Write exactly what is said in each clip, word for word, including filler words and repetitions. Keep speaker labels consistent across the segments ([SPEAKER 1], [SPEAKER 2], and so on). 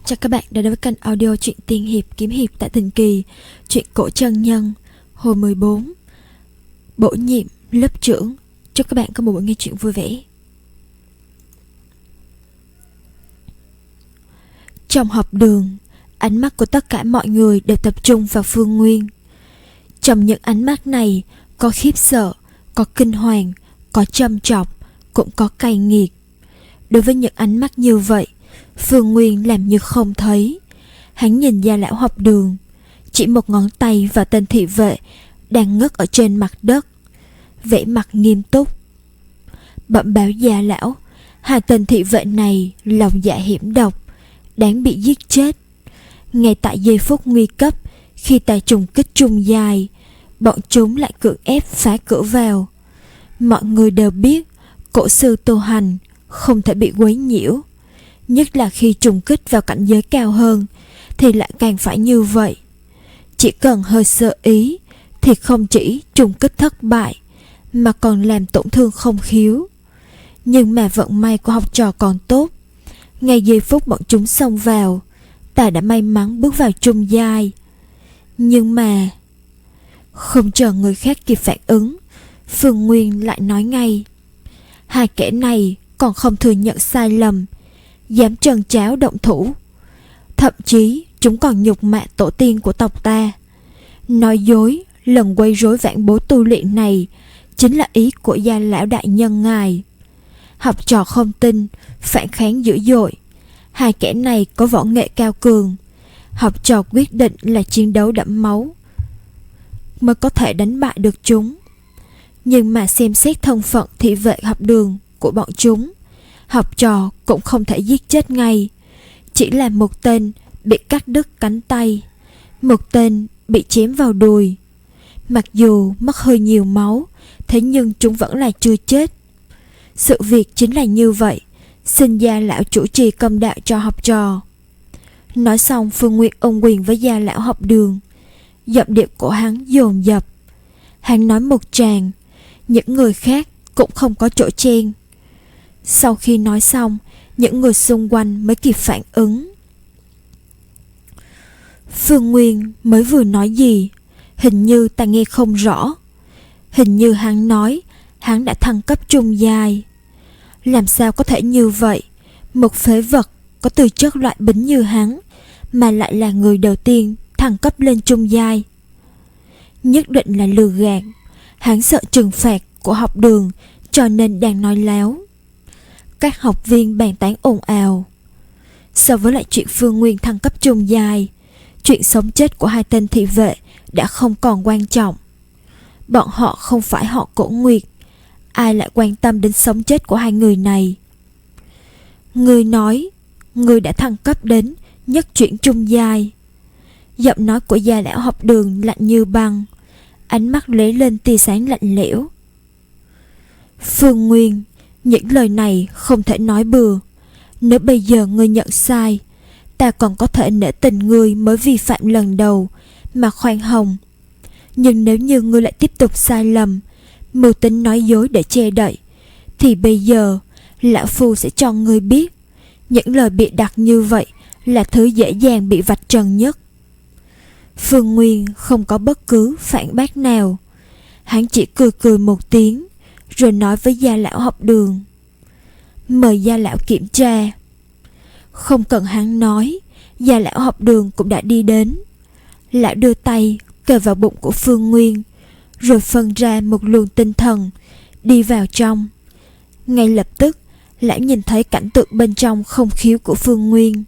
[SPEAKER 1] Chào các bạn đã đến với kênh audio truyện tiên hiệp kiếm hiệp tại Thịnh Kỳ. Truyện cổ chân nhân hồi mười bốn, bổ nhiệm lớp trưởng. Chúc các bạn có một buổi nghe truyện vui vẻ. Trong học đường, ánh mắt của tất cả mọi người đều tập trung vào Phương Nguyên. Trong những ánh mắt này có khiếp sợ, có kinh hoàng, có châm chọc, cũng có cay nghiệt. Đối với những ánh mắt như vậy, Phương Nguyên làm như không thấy. Hắn nhìn Gia lão học đường, chỉ một ngón tay vào tên thị vệ đang ngất ở trên mặt đất, vẻ mặt nghiêm túc. Bẩm báo Gia lão, hai tên thị vệ này lòng dạ hiểm độc, đáng bị giết chết. Ngay tại giây phút nguy cấp, khi ta trùng kích trung dài, bọn chúng lại cưỡng ép phá cửa vào. Mọi người đều biết cổ sư tu hành không thể bị quấy nhiễu, nhất là khi trùng kích vào cảnh giới cao hơn thì lại càng phải như vậy. Chỉ cần hơi sơ ý thì không chỉ trùng kích thất bại mà còn làm tổn thương không khiếu. Nhưng mà vận may của học trò còn tốt, ngay giây phút bọn chúng xông vào, ta đã may mắn bước vào trung giai. Nhưng mà không chờ người khác kịp phản ứng, Phương Nguyên lại nói ngay: hai kẻ này còn không thừa nhận sai lầm, dám trần tráo động thủ. Thậm chí chúng còn nhục mạ tổ tiên của tộc ta, nói dối lần quấy rối vãn bối tu luyện này chính là ý của Gia lão đại nhân ngài. Học trò không tin, phản kháng dữ dội. Hai kẻ này có võ nghệ cao cường, học trò quyết định là chiến đấu đẫm máu mới có thể đánh bại được chúng. Nhưng mà xem xét thân phận thị vệ học đường của bọn chúng, học trò cũng không thể giết chết ngay. Chỉ là một tên bị cắt đứt cánh tay, một tên bị chém vào đùi. Mặc dù mất hơi nhiều máu, thế nhưng chúng vẫn là chưa chết. Sự việc chính là như vậy, xin Gia lão chủ trì công đạo cho học trò. Nói xong, Phương Nguyên ôm quyền với Gia lão học đường, giọng điệu của hắn dồn dập. Hắn nói một tràng, những người khác cũng không có chỗ chen. Sau khi nói xong, những người xung quanh mới kịp phản ứng. Phương Nguyên mới vừa nói gì, hình như ta nghe không rõ. Hình như hắn nói hắn đã thăng cấp trung giai. Làm sao có thể như vậy? Một phế vật có tư chất loại bính như hắn mà lại là người đầu tiên thăng cấp lên trung giai. Nhất định là lừa gạt. Hắn sợ trừng phạt của học đường cho nên đang nói láo. Các học viên bàn tán ồn ào. So với lại chuyện Phương Nguyên thăng cấp trung giai, chuyện sống chết của hai tên thị vệ đã không còn quan trọng. Bọn họ không phải họ Cổ Nguyệt, ai lại quan tâm đến sống chết của hai người này. Người nói người đã thăng cấp đến nhất chuyển trung giai. Giọng nói của Gia lão học đường lạnh như băng, ánh mắt lóe lên tia sáng lạnh lẽo. Phương Nguyên, những lời này không thể nói bừa. Nếu bây giờ ngươi nhận sai, ta còn có thể nể tình ngươi mới vi phạm lần đầu mà khoan hồng. Nhưng nếu như ngươi lại tiếp tục sai lầm, mưu tính nói dối để che đậy, thì bây giờ lão phu sẽ cho ngươi biết, những lời bịa đặt như vậy là thứ dễ dàng bị vạch trần nhất. Phương Nguyên không có bất cứ phản bác nào. Hắn chỉ cười cười một tiếng, rồi nói với Gia lão học đường: mời Gia lão kiểm tra. Không cần hắn nói, Gia lão học đường cũng đã đi đến. Lão đưa tay kề vào bụng của Phương Nguyên, rồi phân ra một luồng tinh thần đi vào trong. Ngay lập tức, lão nhìn thấy cảnh tượng bên trong không khiếu của Phương Nguyên.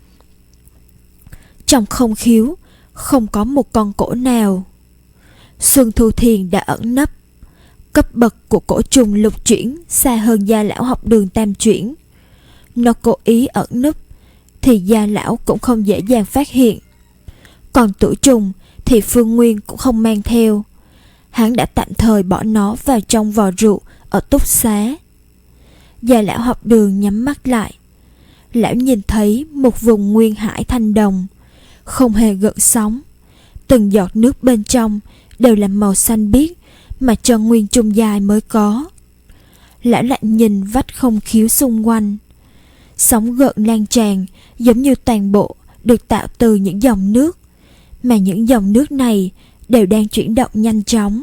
[SPEAKER 1] Trong không khiếu không có một con cổ nào. Xuân Thu Thiền đã ẩn nấp. Cấp bậc của cổ trùng lục chuyển xa hơn Gia lão học đường tam chuyển. Nó cố ý ẩn nấp thì Gia lão cũng không dễ dàng phát hiện. Còn tử trùng thì Phương Nguyên cũng không mang theo. Hắn đã tạm thời bỏ nó vào trong vò rượu ở túc xá. Gia lão học đường nhắm mắt lại. Lão nhìn thấy một vùng nguyên hải thanh đồng, không hề gợn sóng. Từng giọt nước bên trong đều là màu xanh biếc mà chân nguyên trung giai mới có. Lão lại nhìn vách không khiếu xung quanh. Sóng gợn lan tràn giống như toàn bộ được tạo từ những dòng nước, mà những dòng nước này đều đang chuyển động nhanh chóng.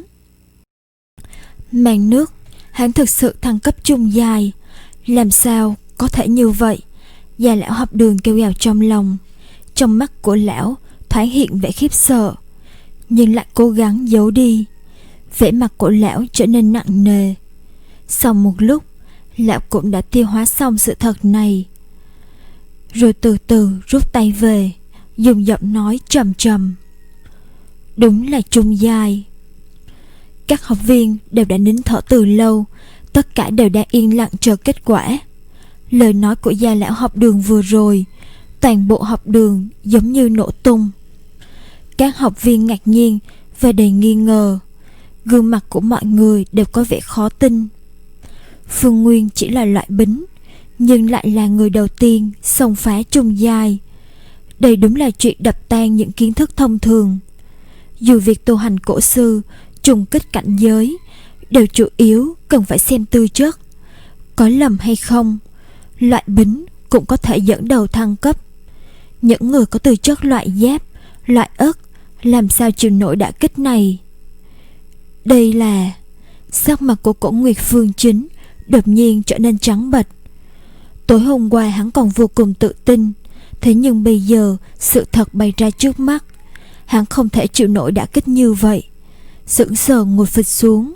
[SPEAKER 1] Màn nước, hắn thực sự thăng cấp trung giai. Làm sao có thể như vậy? Già lão học đường kêu gào trong lòng. Trong mắt của lão thoáng hiện vẻ khiếp sợ, nhưng lại cố gắng giấu đi. Vẻ mặt của lão trở nên nặng nề. Sau một lúc, lão cũng đã tiêu hóa xong sự thật này, rồi từ từ rút tay về, dùng giọng nói trầm trầm: Đúng là trung giai. Các học viên đều đã nín thở từ lâu, tất cả đều đang yên lặng chờ kết quả. Lời nói của Gia lão học đường vừa rồi, toàn bộ học đường giống như nổ tung. Các học viên ngạc nhiên và đầy nghi ngờ. Gương mặt của mọi người đều có vẻ khó tin. Phương Nguyên chỉ là loại bính, nhưng lại là người đầu tiên xông phá trung giai. Đây đúng là chuyện đập tan những kiến thức thông thường. Dù việc tu hành cổ sư, trùng kích cảnh giới đều chủ yếu cần phải xem tư chất. Có lầm hay không, loại bính cũng có thể dẫn đầu thăng cấp. Những người có tư chất loại giáp, loại ất làm sao chịu nổi đả kích này? Đây là... Sắc mặt của Cổ Nguyệt Phương Chính đột nhiên trở nên trắng bệch. Tối hôm qua hắn còn vô cùng tự tin, thế nhưng bây giờ sự thật bày ra trước mắt, hắn không thể chịu nổi đả kích như vậy. Sững sờ ngồi phịch xuống.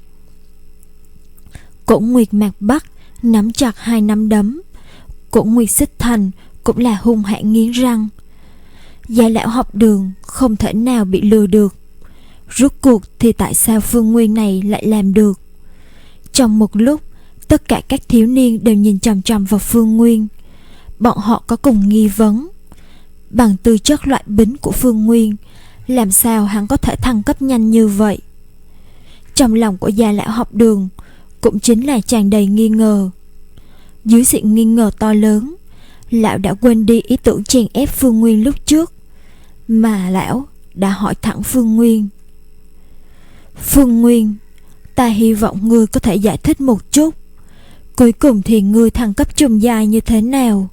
[SPEAKER 1] Cổ Nguyệt Mạc Bắc nắm chặt hai nắm đấm. Cổ Nguyệt Xích Thành cũng là hung hãn nghiến răng. Gia lão học đường không thể nào bị lừa được. Rốt cuộc thì tại sao Phương Nguyên này lại làm được? Trong một lúc, tất cả các thiếu niên đều nhìn chằm chằm vào Phương Nguyên. Bọn họ có cùng nghi vấn. Bằng tư chất loại bính của Phương Nguyên, làm sao hắn có thể thăng cấp nhanh như vậy? Trong lòng của Gia lão học đường cũng chính là tràn đầy nghi ngờ. Dưới sự nghi ngờ to lớn, lão đã quên đi ý tưởng chèn ép Phương Nguyên lúc trước, mà lão đã hỏi thẳng Phương Nguyên: Phương Nguyên, ta hy vọng ngươi có thể giải thích một chút, cuối cùng thì ngươi thăng cấp trung giai như thế nào?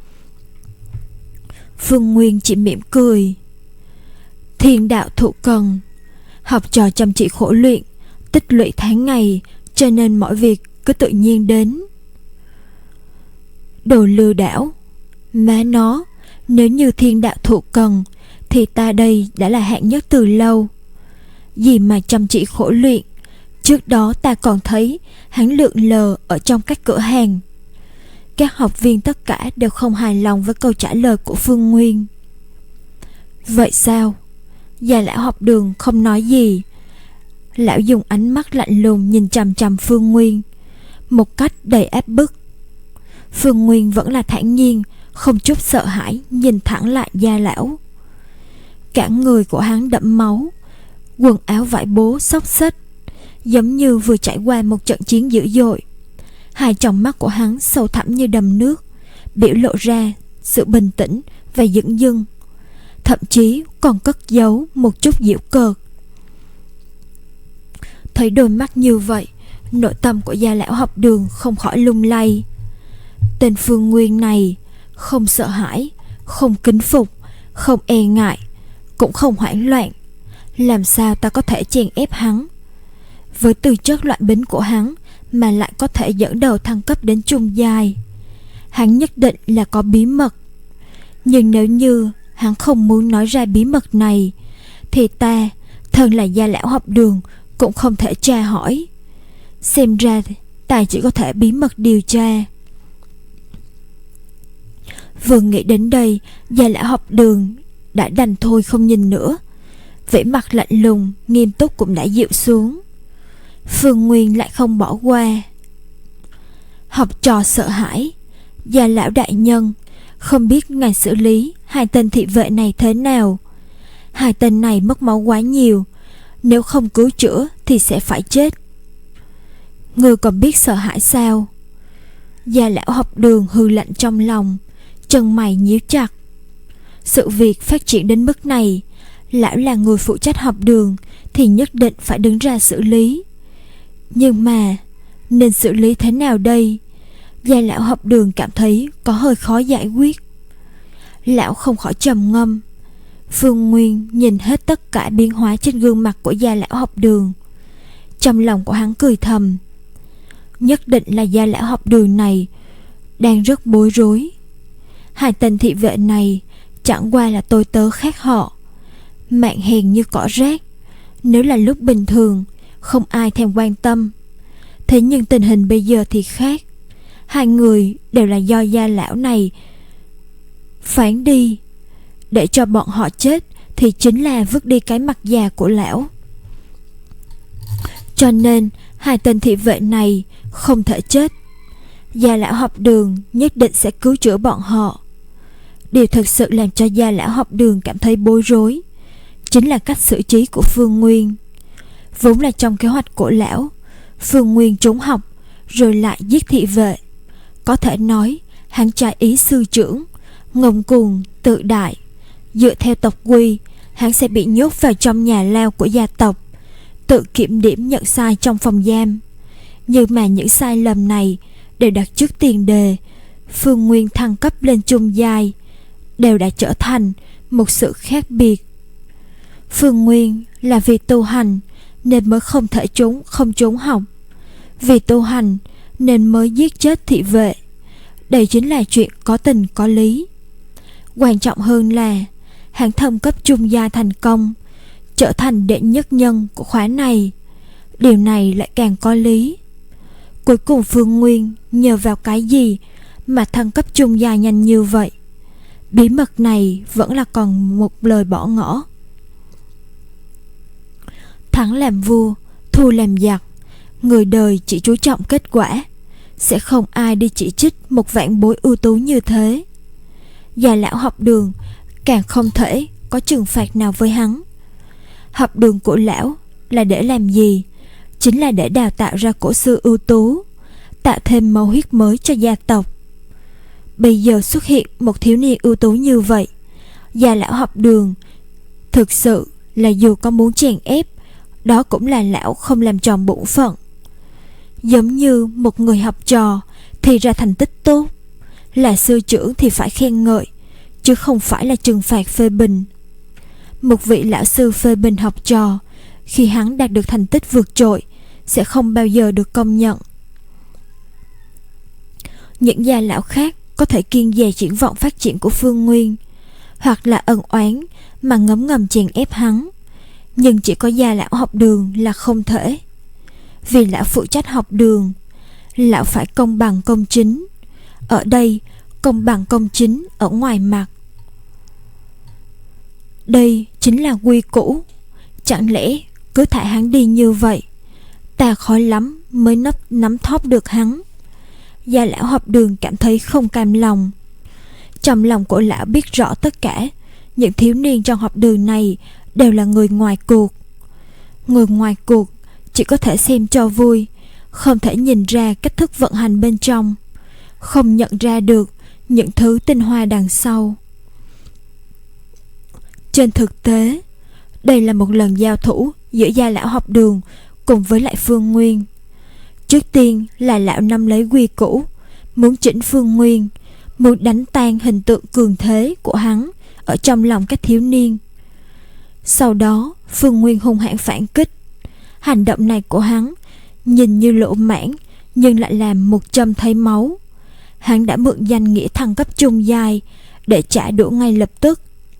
[SPEAKER 1] Phương Nguyên chỉ mỉm cười: Thiên đạo thụ cần, học trò chăm chỉ khổ luyện, tích lũy tháng ngày, cho nên mọi việc cứ tự nhiên đến. Đồ lừa đảo, má nó, nếu như thiên đạo thụ cần thì ta đây đã là hạng nhất từ lâu. Gì mà chăm chỉ khổ luyện, trước đó ta còn thấy hắn lượn lờ ở trong các cửa hàng. Các học viên tất cả đều không hài lòng với câu trả lời của Phương Nguyên. Vậy sao? Già lão học đường không nói gì. Lão dùng ánh mắt lạnh lùng nhìn chằm chằm Phương Nguyên một cách đầy áp bức. Phương Nguyên vẫn là thản nhiên, không chút sợ hãi nhìn thẳng lại Gia lão. Cả người của hắn đẫm máu, quần áo vải bố xốc xếch, giống như vừa trải qua một trận chiến dữ dội. Hai tròng mắt của hắn sâu thẳm như đầm nước, biểu lộ ra sự bình tĩnh và dửng dưng, thậm chí còn cất giấu một chút giễu cợt. Thấy đôi mắt như vậy, nội tâm của Gia lão học đường không khỏi lung lay. Tên Phương Nguyên này không sợ hãi, không kính phục, không e ngại, cũng không hoảng loạn. Làm sao ta có thể chèn ép hắn? Với tư chất loại bính của hắn mà lại có thể dẫn đầu thăng cấp đến trung giai, hắn nhất định là có bí mật. Nhưng nếu như hắn không muốn nói ra bí mật này, thì ta, thân là Gia lão học đường, cũng không thể tra hỏi. Xem ra ta chỉ có thể bí mật điều tra. Vừa nghĩ đến đây, Gia lão học đường đã đành thôi không nhìn nữa. Vẻ mặt lạnh lùng, nghiêm túc cũng đã dịu xuống. Phương Nguyên lại không bỏ qua. Học trò sợ hãi, Gia lão đại nhân, không biết ngài xử lý hai tên thị vệ này thế nào? Hai tên này mất máu quá nhiều, nếu không cứu chữa thì sẽ phải chết. Ngươi còn biết sợ hãi sao? Gia lão học đường hừ lạnh trong lòng, chân mày nhíu chặt. Sự việc phát triển đến mức này, lão là người phụ trách học đường thì nhất định phải đứng ra xử lý. Nhưng mà nên xử lý thế nào đây? Gia lão học Đường cảm thấy có hơi khó giải quyết. Lão không khỏi trầm ngâm. Phương Nguyên nhìn hết tất cả biến hóa trên gương mặt của gia lão học Đường. Trong lòng của hắn cười thầm. Nhất định là gia lão học Đường này đang rất bối rối. Hai tên thị vệ này chẳng qua là tôi tớ khác họ, mạng hèn như cỏ rác. Nếu là lúc bình thường, không ai thèm quan tâm. Thế nhưng tình hình bây giờ thì khác. Hai người đều là do gia lão này phán đi. Để cho bọn họ chết thì chính là vứt đi cái mặt già của lão. Cho nên hai tên thị vệ này không thể chết. Gia lão học Đường nhất định sẽ cứu chữa bọn họ. Điều thực sự làm cho gia lão học Đường cảm thấy bối rối chính là cách xử trí của Phương Nguyên. Vốn là trong kế hoạch của lão, Phương Nguyên trốn học rồi lại giết thị vệ. Có thể nói hắn trái ý sư trưởng, ngông cuồng tự đại. Dựa theo tộc quy, hắn sẽ bị nhốt vào trong nhà lao của gia tộc, tự kiểm điểm nhận sai trong phòng giam. Nhưng mà những sai lầm này đều đặt trước tiền đề Phương Nguyên thăng cấp lên trung giai, đều đã trở thành một sự khác biệt. Phương Nguyên là vì tu hành nên mới không thể trốn không trốn học, vì tu hành nên mới giết chết thị vệ. Đây chính là chuyện có tình có lý. Quan trọng hơn là hắn thâm cấp trung giai thành công, trở thành đệ nhất nhân của khóa này. Điều này lại càng có lý. Cuối cùng Phương Nguyên nhờ vào cái gì mà thăng cấp trung giai nhanh như vậy? Bí mật này vẫn là còn một lời bỏ ngỏ. Thắng làm vua, thua làm giặc. Người đời chỉ chú trọng kết quả, sẽ không ai đi chỉ trích một vạn bối ưu tú như thế. Gia lão học Đường càng không thể có trừng phạt nào với hắn. Học đường của lão là để làm gì? Chính là để đào tạo ra cổ sư ưu tú, tạo thêm máu huyết mới cho gia tộc. Bây giờ xuất hiện một thiếu niên ưu tú như vậy, Gia lão học Đường thực sự là dù có muốn chèn ép, đó cũng là lão không làm tròn bổn phận. Giống như một người học trò thì ra thành tích tốt, là sư trưởng thì phải khen ngợi, chứ không phải là trừng phạt phê bình. Một vị lão sư phê bình học trò, khi hắn đạt được thành tích vượt trội, sẽ không bao giờ được công nhận. Những gia lão khác có thể kiêng dè triển vọng phát triển của Phương Nguyên, hoặc là ân oán mà ngấm ngầm chèn ép hắn. Nhưng chỉ có gia lão học Đường là không thể. Vì lão phụ trách học đường, lão phải công bằng công chính. Ở đây công bằng công chính ở ngoài mặt. Đây chính là quy củ. Chẳng lẽ cứ thả hắn đi như vậy, ta khó lắm mới nấp nắm thóp được hắn. Gia lão học Đường cảm thấy không cam lòng. Trong lòng của lão biết rõ tất cả những thiếu niên trong học đường này đều là người ngoài cuộc. Người ngoài cuộc chỉ có thể xem cho vui, không thể nhìn ra cách thức vận hành bên trong, không nhận ra được những thứ tinh hoa đằng sau. Trên thực tế, đây là một lần giao thủ giữa gia lão học Đường cùng với lại Phương Nguyên. Trước tiên là lão nắm lấy quy củ, muốn chỉnh Phương Nguyên, muốn đánh tan hình tượng cường thế của hắn ở trong lòng các thiếu niên. Sau đó Phương Nguyên hung hãn phản kích. Hành động này của hắn nhìn như lỗ mãng, nhưng lại làm một châm thấy máu. Hắn đã mượn danh nghĩa thăng cấp trung giai để trả đũa ngay lập tức.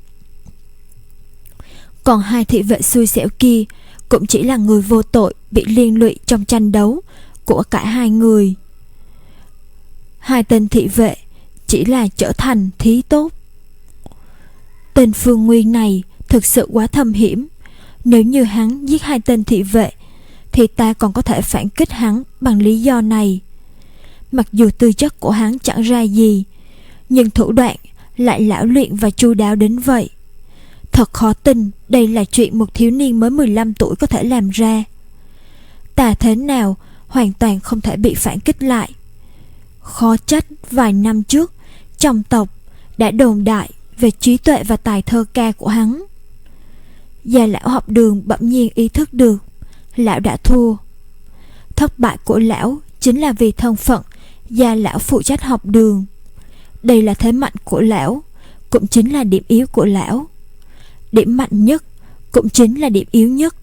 [SPEAKER 1] Còn hai thị vệ xui xẻo kia cũng chỉ là người vô tội bị liên lụy trong tranh đấu của cả hai người. Hai tên thị vệ chỉ là trở thành thí tốt. Tên Phương Nguyên này thực sự quá thâm hiểm. Nếu như hắn giết hai tên thị vệ thì ta còn có thể phản kích hắn bằng lý do này. Mặc dù tư chất của hắn chẳng ra gì, nhưng thủ đoạn lại lão luyện và chu đáo đến vậy. Thật khó tin đây là chuyện một thiếu niên mới mười lăm tuổi có thể làm ra. Ta thế nào hoàn toàn không thể bị phản kích lại. Khó trách vài năm trước trong tộc đã đồn đại về trí tuệ và tài thơ ca của hắn. Gia lão học Đường bỗng nhiên ý thức được lão đã thua. Thất bại của lão chính là vì thân phận Gia lão phụ trách học đường. Đây là thế mạnh của lão, cũng chính là điểm yếu của lão. Điểm mạnh nhất cũng chính là điểm yếu nhất.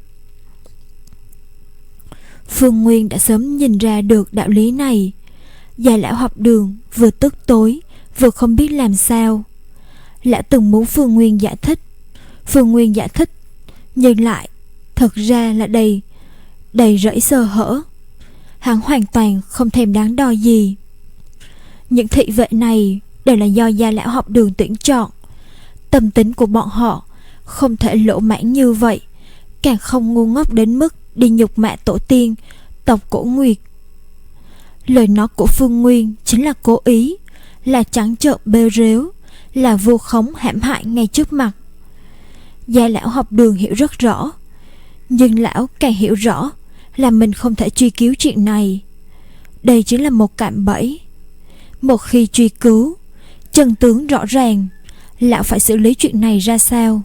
[SPEAKER 1] Phương Nguyên đã sớm nhìn ra được đạo lý này. Gia lão học đường vừa tức tối vừa không biết làm sao. Lão từng muốn Phương Nguyên giải thích. Phương Nguyên giải thích, nhưng lại thật ra là đầy đầy rẫy sơ hở. Hắn hoàn toàn không thèm đáng đo gì. Những thị vệ này đều là do gia lão học đường tuyển chọn. Tâm tính của bọn họ không thể lỗ mãng như vậy, càng không ngu ngốc đến mức đi nhục mạ tổ tiên tộc Cổ Nguyệt. Lời nói của Phương Nguyên chính là cố ý, là trắng trợn bêu rếu, là vu khống hãm hại ngay trước mặt. Gia lão học đường hiểu rất rõ, nhưng lão càng hiểu rõ là mình không thể truy cứu chuyện này. Đây chính là một cạm bẫy. Một khi truy cứu chân tướng rõ ràng, lão phải xử lý chuyện này ra sao?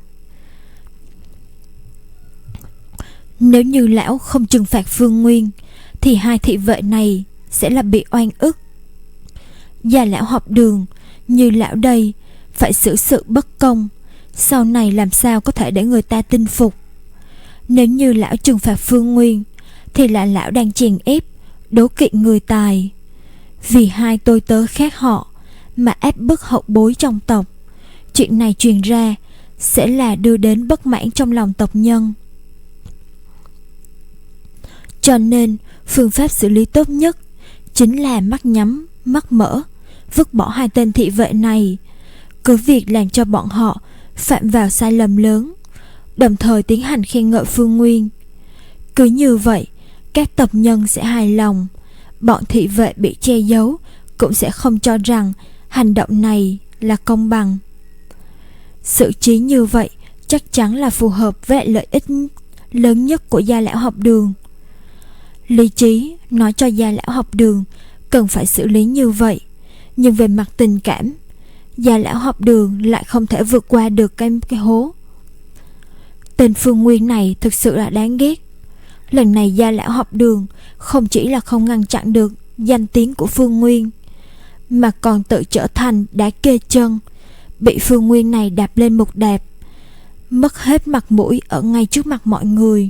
[SPEAKER 1] Nếu như lão không trừng phạt Phương Nguyên thì hai thị vệ này sẽ là bị oan ức. Gia lão học đường như lão đây phải xử sự bất công, sau này làm sao có thể để người ta tin phục. Nếu như lão trừng phạt Phương Nguyên thì là lão đang chèn ép, đố kỵ người tài. Vì hai tôi tớ khác họ mà ép bức hậu bối trong tộc. Chuyện này truyền ra sẽ là đưa đến bất mãn trong lòng tộc nhân. Cho nên phương pháp xử lý tốt nhất chính là mắt nhắm mắt mở, vứt bỏ hai tên thị vệ này, cứ việc làm cho bọn họ phạm vào sai lầm lớn, đồng thời tiến hành khen ngợi Phương Nguyên. Cứ như vậy các tộc nhân sẽ hài lòng, bọn thị vệ bị che giấu cũng sẽ không cho rằng hành động này là công bằng. Sự trí như vậy chắc chắn là phù hợp với lợi ích lớn nhất của gia lão học đường. Lý trí nói cho gia lão học đường cần phải xử lý như vậy, nhưng về mặt tình cảm, gia lão học đường lại không thể vượt qua được cái, cái hố. Tên Phương Nguyên này thực sự là đáng ghét. Lần này gia lão học đường không chỉ là không ngăn chặn được danh tiếng của Phương Nguyên, mà còn tự trở thành đá kê chân, bị Phương Nguyên này đạp lên một đạp, mất hết mặt mũi ở ngay trước mặt mọi người.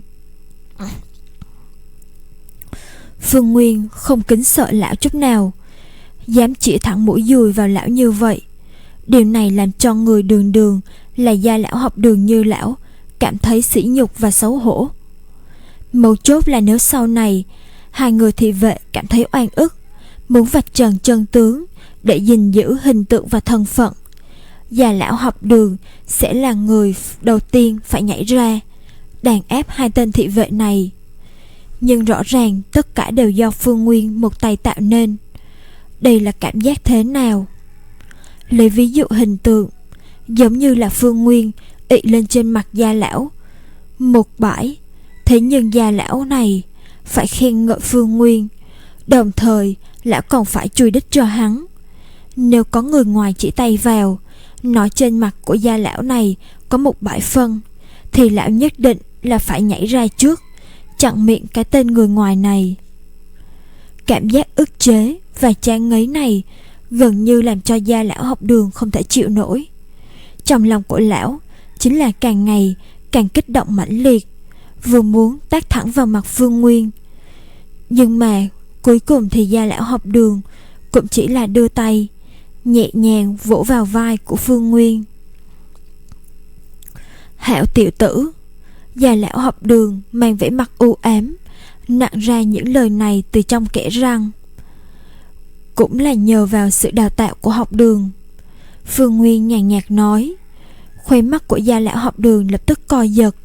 [SPEAKER 1] Phương Nguyên không kính sợ lão chút nào, dám chỉ thẳng mũi dùi vào lão như vậy. Điều này làm cho người đường đường là gia lão học đường như lão cảm thấy sỉ nhục và xấu hổ. Mấu chốt là nếu sau này hai người thị vệ cảm thấy oan ức, muốn vạch trần chân tướng để gìn giữ hình tượng và thân phận, gia lão học đường sẽ là người đầu tiên phải nhảy ra đàn áp hai tên thị vệ này. Nhưng rõ ràng tất cả đều do Phương Nguyên một tay tạo nên. Đây là cảm giác thế nào? Lấy ví dụ hình tượng, giống như là Phương Nguyên ị lên trên mặt gia lão một bãi, thế nhưng gia lão này phải khen ngợi Phương Nguyên, đồng thời lão còn phải chui đích cho hắn. Nếu có người ngoài chỉ tay vào, nói trên mặt của gia lão này có một bãi phân, thì lão nhất định là phải nhảy ra trước, chặn miệng cái tên người ngoài này. Cảm giác ức chế và chán ngấy này gần như làm cho gia lão học đường không thể chịu nổi. Trong lòng của lão chính là càng ngày càng kích động mãnh liệt, vừa muốn tát thẳng vào mặt Phương Nguyên. Nhưng mà cuối cùng thì gia lão học đường cũng chỉ là đưa tay nhẹ nhàng vỗ vào vai của Phương Nguyên. Hảo tiểu tử. Gia lão học đường mang vẻ mặt u ám nặn ra những lời này từ trong kẽ răng. Cũng là nhờ vào sự đào tạo của học đường, Phương Nguyên nhàn nhạt nói. Khóe mắt của gia lão học đường lập tức co giật.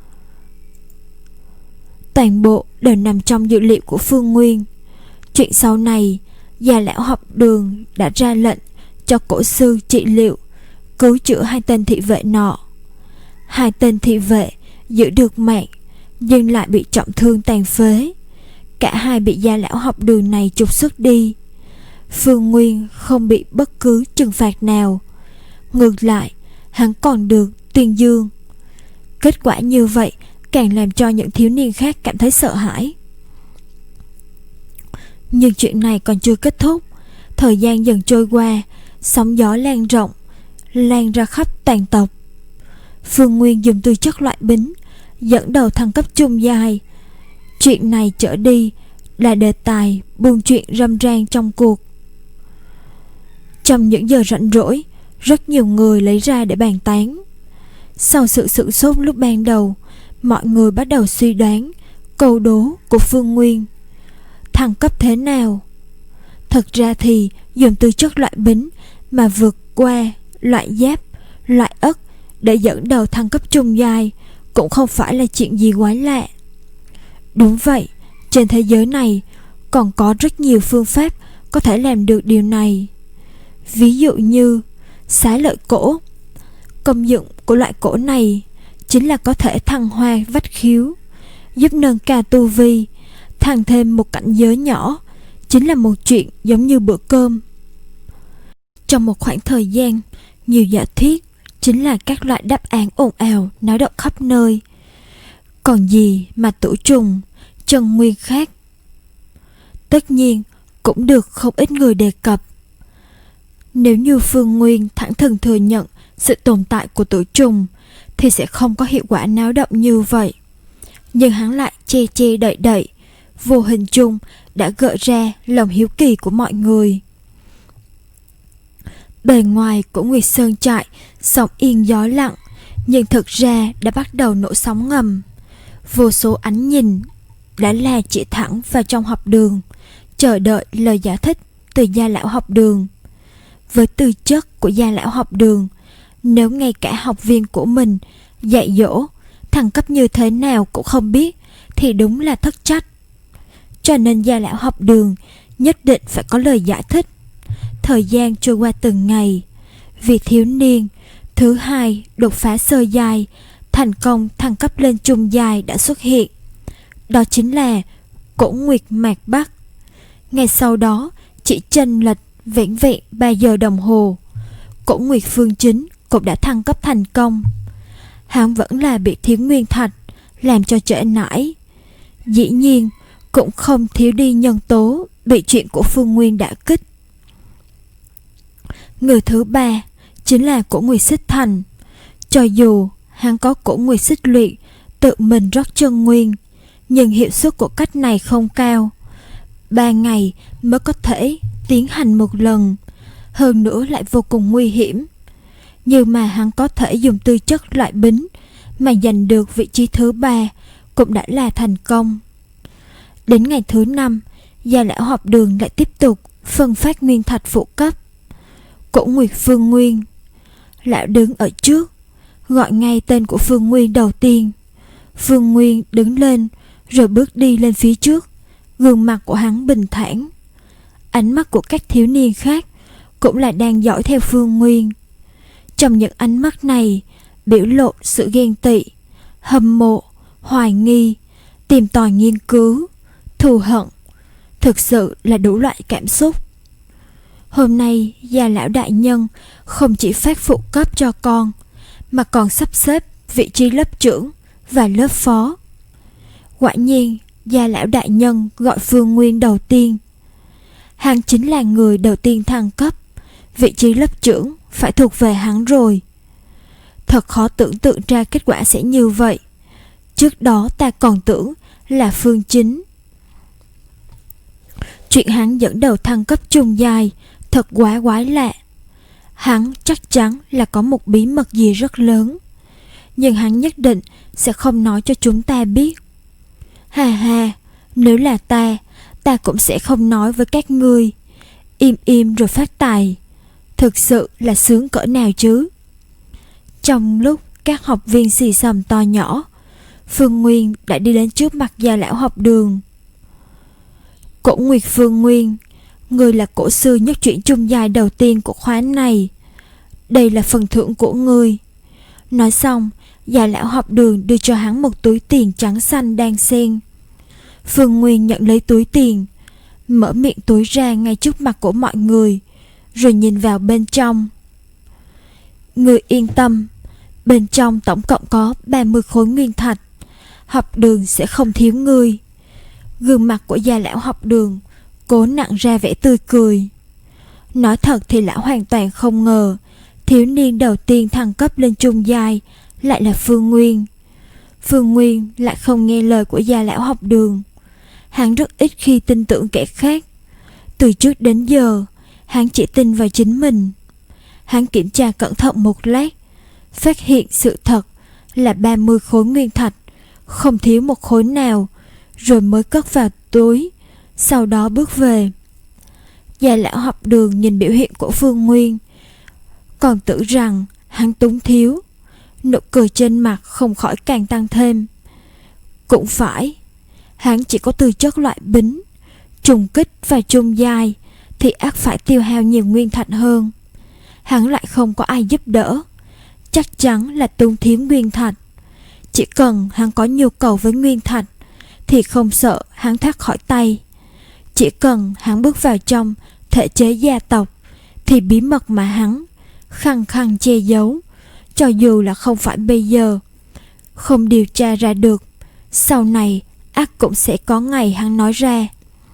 [SPEAKER 1] Toàn bộ đều nằm trong dữ liệu của Phương Nguyên. Chuyện sau này, gia lão học đường đã ra lệnh cho cổ sư trị liệu, cứu chữa hai tên thị vệ nọ. Hai tên thị vệ giữ được mạng, nhưng lại bị trọng thương tàn phế. Cả hai bị gia lão học đường này trục xuất đi. Phương Nguyên không bị bất cứ trừng phạt nào, ngược lại hắn còn được tuyên dương. Kết quả như vậy càng làm cho những thiếu niên khác cảm thấy sợ hãi. Nhưng chuyện này còn chưa kết thúc. Thời gian dần trôi qua, sóng gió lan rộng, lan ra khắp toàn tộc. Phương Nguyên dùng tư chất loại bính dẫn đầu thăng cấp trung giai. Chuyện này trở đi là đề tài buôn chuyện râm ran trong cuộc. Trong những giờ rảnh rỗi, rất nhiều người lấy ra để bàn tán. Sau sự sửng sốt lúc ban đầu, mọi người bắt đầu suy đoán câu đố của Phương Nguyên thăng cấp thế nào. Thật ra thì dùng tư chất loại bính mà vượt qua loại giáp, loại ất để dẫn đầu thăng cấp trung giai cũng không phải là chuyện gì quái lạ. Đúng vậy, trên thế giới này còn có rất nhiều phương pháp có thể làm được điều này. Ví dụ như xá lợi cổ. Công dụng của loại cổ này chính là có thể thăng hoa vách khiếu, giúp nâng cao tu vi, thăng thêm một cảnh giới nhỏ, chính là một chuyện giống như bữa cơm. Trong một khoảng thời gian, nhiều giả thiết chính là các loại đáp án ồn ào náo động khắp nơi. Còn gì mà tổ trùng, chân nguyên khác? Tất nhiên cũng được không ít người đề cập. Nếu như Phương Nguyên thẳng thừng thừa nhận sự tồn tại của tổ trùng thì sẽ không có hiệu quả náo động như vậy. Nhưng hắn lại che che đậy đậy, vô hình chung đã gợi ra lòng hiếu kỳ của mọi người. Bề ngoài của Nguyệt Sơn trại sóng yên gió lặng, nhưng thực ra đã bắt đầu nổ sóng ngầm. Vô số ánh nhìn đã là chỉ thẳng vào trong học đường, chờ đợi lời giải thích từ gia lão học đường. Với tư chất của gia lão học đường, nếu ngay cả học viên của mình dạy dỗ thăng cấp như thế nào cũng không biết thì đúng là thất trách. Cho nên gia lão học đường nhất định phải có lời giải thích. Thời gian trôi qua từng ngày, vị thiếu niên thứ hai đột phá sơ giai, thành công thăng cấp lên trung giai đã xuất hiện. Đó chính là Cổ Nguyệt Mạc Bắc. Ngày sau đó, chỉ chênh lệch vẻn vẹn ba giờ đồng hồ, Cổ Nguyệt Phương Chính cũng đã thăng cấp thành công. Hắn vẫn là bị thiếu nguyên thạch làm cho trễ nải. Dĩ nhiên cũng không thiếu đi nhân tố bị chuyện của Phương Nguyên đả kích. Người thứ ba chính là Cổ Nguyệt Xích Thành. Cho dù hắn có Cổ Nguyệt Xích Luyện tự mình rót chân nguyên, nhưng hiệu suất của cách này không cao. Ba ngày mới có thể tiến hành một lần, hơn nữa lại vô cùng nguy hiểm. Nhưng mà hắn có thể dùng tư chất loại bính mà giành được vị trí thứ ba cũng đã là thành công. Đến ngày thứ năm, gia lão học đường lại tiếp tục phân phát nguyên thạch phụ cấp. Cổ Nguyệt Phương Nguyên. Lão đứng ở trước, gọi ngay tên của Phương Nguyên đầu tiên. Phương Nguyên đứng lên rồi bước đi lên phía trước. Gương mặt của hắn bình thản. Ánh mắt của các thiếu niên khác cũng là đang dõi theo Phương Nguyên. Trong những ánh mắt này biểu lộ sự ghen tị, hâm mộ, hoài nghi, tìm tòi nghiên cứu, thù hận. Thực sự là đủ loại cảm xúc. Hôm nay gia lão đại nhân không chỉ phát phụ cấp cho con, mà còn sắp xếp vị trí lớp trưởng và lớp phó. Quả nhiên gia lão đại nhân gọi Phương Nguyên đầu tiên. Hắn chính là người đầu tiên thăng cấp, vị trí lớp trưởng phải thuộc về hắn rồi. Thật khó tưởng tượng ra kết quả sẽ như vậy. Trước đó ta còn tưởng là Phương Chính. Chuyện hắn dẫn đầu thăng cấp trung giai thật quá quái lạ. Hắn chắc chắn là có một bí mật gì rất lớn, nhưng hắn nhất định sẽ không nói cho chúng ta biết. Hà hà, nếu là ta, ta cũng sẽ không nói với các ngươi. Im im rồi phát tài, thực sự là sướng cỡ nào chứ. Trong lúc các học viên xì xầm to nhỏ, Phương Nguyên đã đi đến trước mặt gia lão học đường. Cổ Nguyệt Phương Nguyên, người là cổ sư nhất chuyển trung giai đầu tiên của khóa này. Đây là phần thưởng của ngươi. Nói xong, gia lão học đường đưa cho hắn một túi tiền trắng xanh đan xen. Phương Nguyên nhận lấy túi tiền, mở miệng túi ra ngay trước mặt của mọi người, rồi nhìn vào bên trong. Ngươi yên tâm, bên trong tổng cộng có ba mươi khối nguyên thạch, học đường sẽ không thiếu ngươi. Gương mặt của gia lão học đường cố nặn ra vẻ tươi cười. Nói thật thì lão hoàn toàn không ngờ thiếu niên đầu tiên thăng cấp lên trung giai lại là Phương Nguyên. Phương Nguyên lại không nghe lời của Gia lão học đường. Hắn rất ít khi tin tưởng kẻ khác. Từ trước đến giờ hắn chỉ tin vào chính mình. Hắn kiểm tra cẩn thận một lát, phát hiện sự thật là ba mươi khối nguyên thạch, không thiếu một khối nào, rồi mới cất vào túi, sau đó bước về. Gia lão học đường nhìn biểu hiện của Phương Nguyên, còn tưởng rằng hắn túng thiếu, nụ cười trên mặt không khỏi càng tăng thêm. Cũng phải, hắn chỉ có tư chất loại bính, trùng kích và trung giai thì ắt phải tiêu hao nhiều nguyên thạch hơn. Hắn lại không có ai giúp đỡ, chắc chắn là tốn thiếu nguyên thạch. Chỉ cần hắn có nhu cầu với nguyên thạch thì không sợ hắn thoát khỏi tay. Chỉ cần hắn bước vào trong thể chế gia tộc thì bí mật mà hắn khăng khăng che giấu, cho dù là không phải bây giờ, không điều tra ra được, sau này ắt cũng sẽ có ngày hắn nói ra.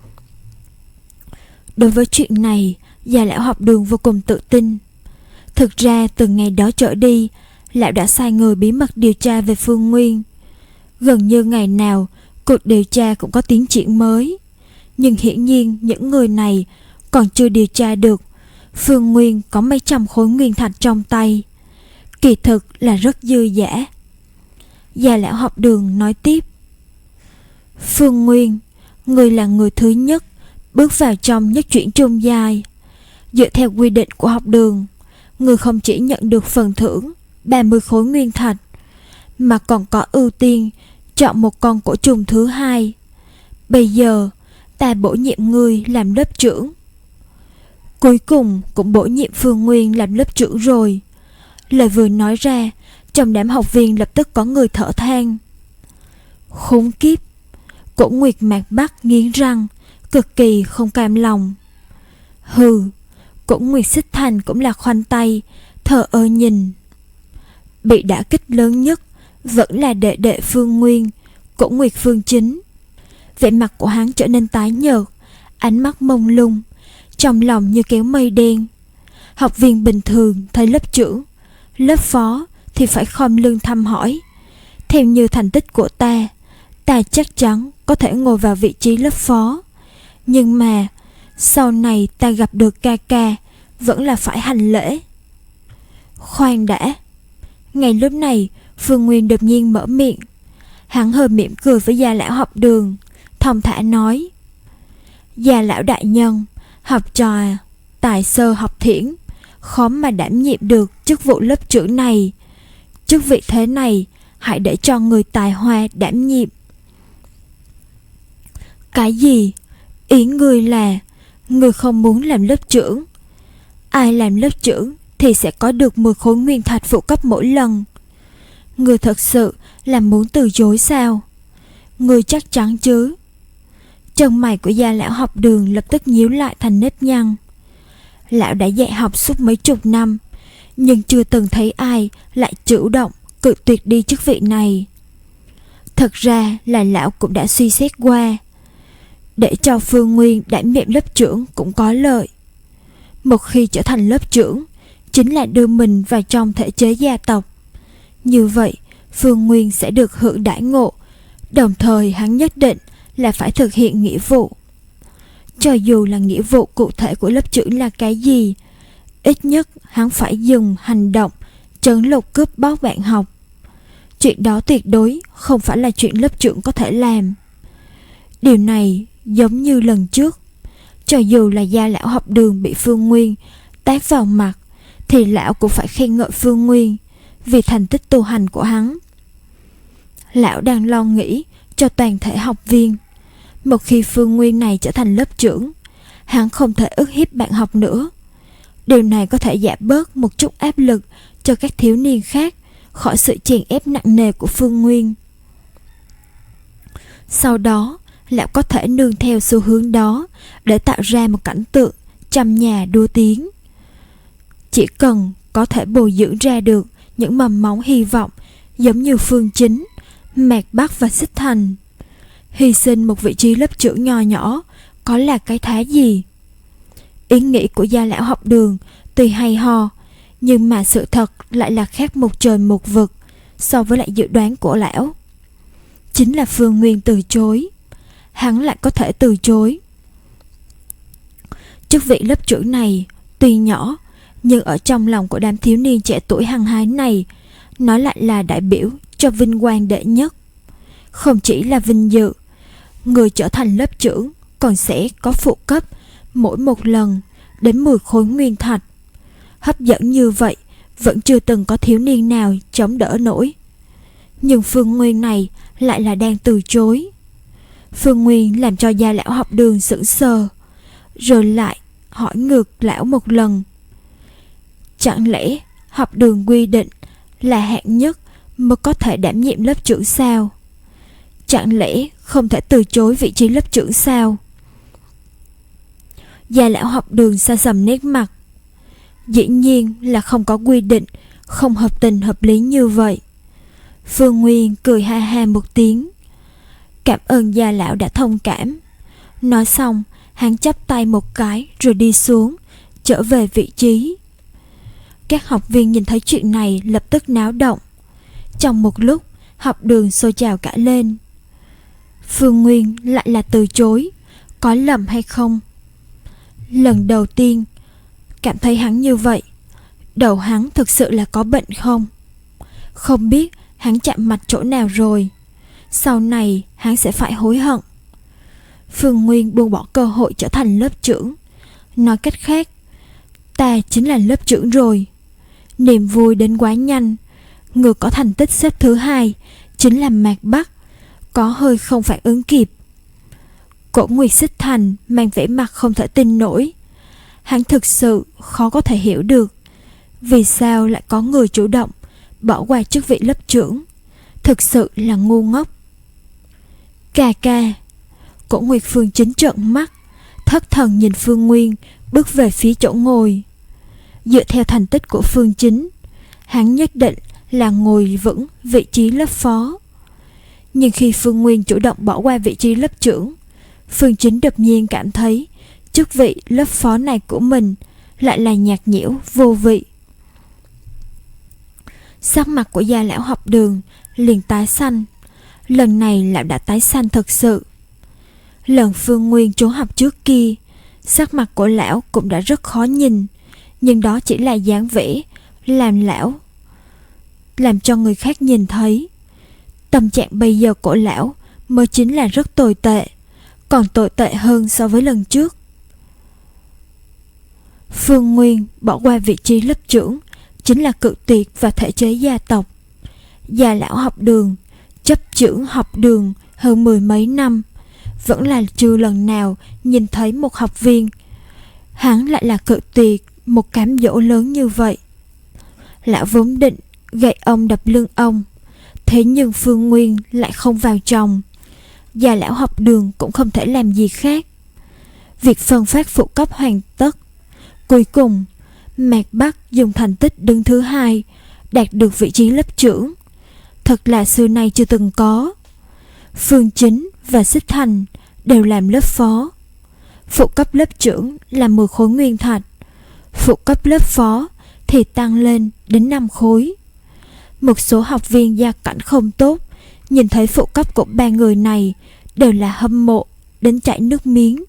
[SPEAKER 1] Đối với chuyện này, Gia lão học đường vô cùng tự tin. Thực ra từ ngày đó trở đi, lão đã sai người bí mật điều tra về Phương Nguyên. Gần như ngày nào cuộc điều tra cũng có tiến triển mới. Nhưng hiển nhiên những người này còn chưa điều tra được Phương Nguyên có mấy trăm khối nguyên thạch trong tay. Kỳ thực là rất dư dả. Gia lão học đường nói tiếp: Phương Nguyên, người là người thứ nhất bước vào trong nhất chuyển trung giai. Dựa theo quy định của học đường, người không chỉ nhận được phần thưởng ba mươi khối nguyên thạch, mà còn có ưu tiên chọn một con cổ trùng thứ hai. Bây giờ ta bổ nhiệm ngươi làm lớp trưởng. Cuối cùng cũng bổ nhiệm Phương Nguyên làm lớp trưởng rồi. Lời vừa nói ra, trong đám học viên lập tức có người thở than. Khốn kiếp! Cổ Nguyệt Mạc Bắc nghiến răng, cực kỳ không cam lòng. Hừ, Cổ Nguyệt Xích Thành cũng là khoanh tay, thờ ơ nhìn. Bị đả kích lớn nhất vẫn là đệ đệ Phương Nguyên, Cổ Nguyệt Phương Chính. Vẻ mặt của hắn trở nên tái nhợt, ánh mắt mông lung, trong lòng như kéo mây đen. Học viên bình thường thấy lớp trưởng, lớp phó thì phải khom lưng thăm hỏi. Theo như thành tích của ta, ta chắc chắn có thể ngồi vào vị trí lớp phó. Nhưng mà sau này ta gặp được ca ca, vẫn là phải hành lễ. Khoan đã. Ngay lúc này Phương Nguyên đột nhiên mở miệng. Hắn hơi mỉm cười với Gia lão học đường, thong thả nói: Gia lão đại nhân, học trò tài sơ học thiển, khó mà đảm nhiệm được chức vụ lớp trưởng này. Chức vị thế này hãy để cho người tài hoa đảm nhiệm. Cái gì? Ý ngươi là ngươi không muốn làm lớp trưởng? Ai làm lớp trưởng thì sẽ có được mười khối nguyên thạch phụ cấp mỗi lần. Ngươi thật sự là muốn từ chối sao? Ngươi chắc chắn chứ? Chân mày của Gia lão học đường lập tức nhíu lại thành nếp nhăn. Lão đã dạy học suốt mấy chục năm, nhưng chưa từng thấy ai lại chủ động cự tuyệt đi chức vị này. Thật ra là lão cũng đã suy xét qua, để cho Phương Nguyên đảm nhiệm lớp trưởng cũng có lợi. Một khi trở thành lớp trưởng, chính là đưa mình vào trong thể chế gia tộc. Như vậy Phương Nguyên sẽ được hưởng đãi ngộ, đồng thời hắn nhất định là phải thực hiện nghĩa vụ. Cho dù là nghĩa vụ cụ thể của lớp trưởng là cái gì, ít nhất hắn phải dùng hành động trấn lột cướp bóc bạn học. Chuyện đó tuyệt đối không phải là chuyện lớp trưởng có thể làm. Điều này giống như lần trước, cho dù là Gia lão học đường bị Phương Nguyên tát vào mặt, thì lão cũng phải khen ngợi Phương Nguyên vì thành tích tu hành của hắn. Lão đang lo nghĩ cho toàn thể học viên. Một khi Phương Nguyên này trở thành lớp trưởng, hắn không thể ức hiếp bạn học nữa. Điều này có thể giảm bớt một chút áp lực cho các thiếu niên khác khỏi sự chèn ép nặng nề của Phương Nguyên. Sau đó, lão có thể nương theo xu hướng đó để tạo ra một cảnh tượng trăm nhà đua tiếng. Chỉ cần có thể bồi dưỡng ra được những mầm móng hy vọng giống như Phương Chính, Mạc Bắc và Xích Thành, hy sinh một vị trí lớp trưởng nho nhỏ có là cái thá gì. Ý nghĩ của gia lão học đường tuy hay ho, nhưng mà sự thật lại là khác một trời một vực so với lại dự đoán của lão. Chính là Phương Nguyên từ chối. Hắn lại có thể từ chối. Chức vị lớp trưởng này tuy nhỏ, nhưng ở trong lòng của đám thiếu niên trẻ tuổi hăng hái này, nó lại là đại biểu cho vinh quang đệ nhất. Không chỉ là vinh dự, người trở thành lớp trưởng còn sẽ có phụ cấp mỗi một lần đến mười khối nguyên thạch. Hấp dẫn như vậy vẫn chưa từng có thiếu niên nào chống đỡ nổi. Nhưng Phương Nguyên này lại là đang từ chối. Phương Nguyên làm cho gia lão học đường sững sờ, rồi lại hỏi ngược lão một lần. Chẳng lẽ học đường quy định là hạng nhất mới có thể đảm nhiệm lớp trưởng sao? Chẳng lẽ không thể từ chối vị trí lớp trưởng sao? Gia lão học đường xa sầm nét mặt. Dĩ nhiên là không có quy định không hợp tình hợp lý như vậy. Phương Nguyên cười ha ha một tiếng. Cảm ơn gia lão đã thông cảm. Nói xong, hắn chắp tay một cái rồi đi xuống, trở về vị trí. Các học viên nhìn thấy chuyện này lập tức náo động. Trong một lúc, học đường xôn xao cả lên. Phương Nguyên lại là từ chối, có lầm hay không? Lần đầu tiên cảm thấy hắn như vậy. Đầu hắn thực sự là có bệnh không? Không biết hắn chạm mặt chỗ nào rồi. Sau này hắn sẽ phải hối hận. Phương Nguyên buông bỏ cơ hội trở thành lớp trưởng. Nói cách khác, ta chính là lớp trưởng rồi. Niềm vui đến quá nhanh. Người có thành tích xếp thứ hai chính là Mạc Bắc, có hơi không phản ứng kịp. Cổ Nguyệt Xích Thành mang vẻ mặt không thể tin nổi. Hắn thực sự khó có thể hiểu được vì sao lại có người chủ động bỏ qua chức vị lớp trưởng. Thực sự là ngu ngốc. Ca ca. Cổ Nguyệt Phương Chính trợn mắt, thất thần nhìn Phương Nguyên bước về phía chỗ ngồi. Dựa theo thành tích của Phương Chính, hắn nhất định là ngồi vững vị trí lớp phó. Nhưng khi Phương Nguyên chủ động bỏ qua vị trí lớp trưởng, Phương Chính đột nhiên cảm thấy chức vị lớp phó này của mình lại là nhạt nhẽo vô vị. Sắc mặt của gia lão học đường liền tái xanh. Lần này lão đã tái xanh thật sự. Lần Phương Nguyên trốn học trước kia, sắc mặt của lão cũng đã rất khó nhìn, nhưng đó chỉ là dáng vẻ làm lão làm cho người khác nhìn thấy. Tâm trạng bây giờ của lão mới chính là rất tồi tệ, còn tồi tệ hơn so với lần trước. Phương Nguyên bỏ qua vị trí lớp trưởng chính là cự tuyệt và thể chế gia tộc. Gia lão học đường chấp chưởng học đường hơn mười mấy năm, vẫn là chưa lần nào nhìn thấy một học viên hắn lại là cự tuyệt một cám dỗ lớn như vậy. Lão vốn định gậy ông đập lưng ông, thế nhưng Phương Nguyên lại không vào trong. Gia lão học đường cũng không thể làm gì khác. Việc phân phát phụ cấp hoàn tất. Cuối cùng, Mạc Bắc dùng thành tích đứng thứ hai, đạt được vị trí lớp trưởng. Thật là xưa nay chưa từng có. Phương Chính và Xích Thành đều làm lớp phó. Phụ cấp lớp trưởng là mười khối nguyên thạch. Phụ cấp lớp phó thì tăng lên đến năm khối. Một số học viên gia cảnh không tốt, nhìn thấy phụ cấp của ba người này đều là hâm mộ đến chảy nước miếng.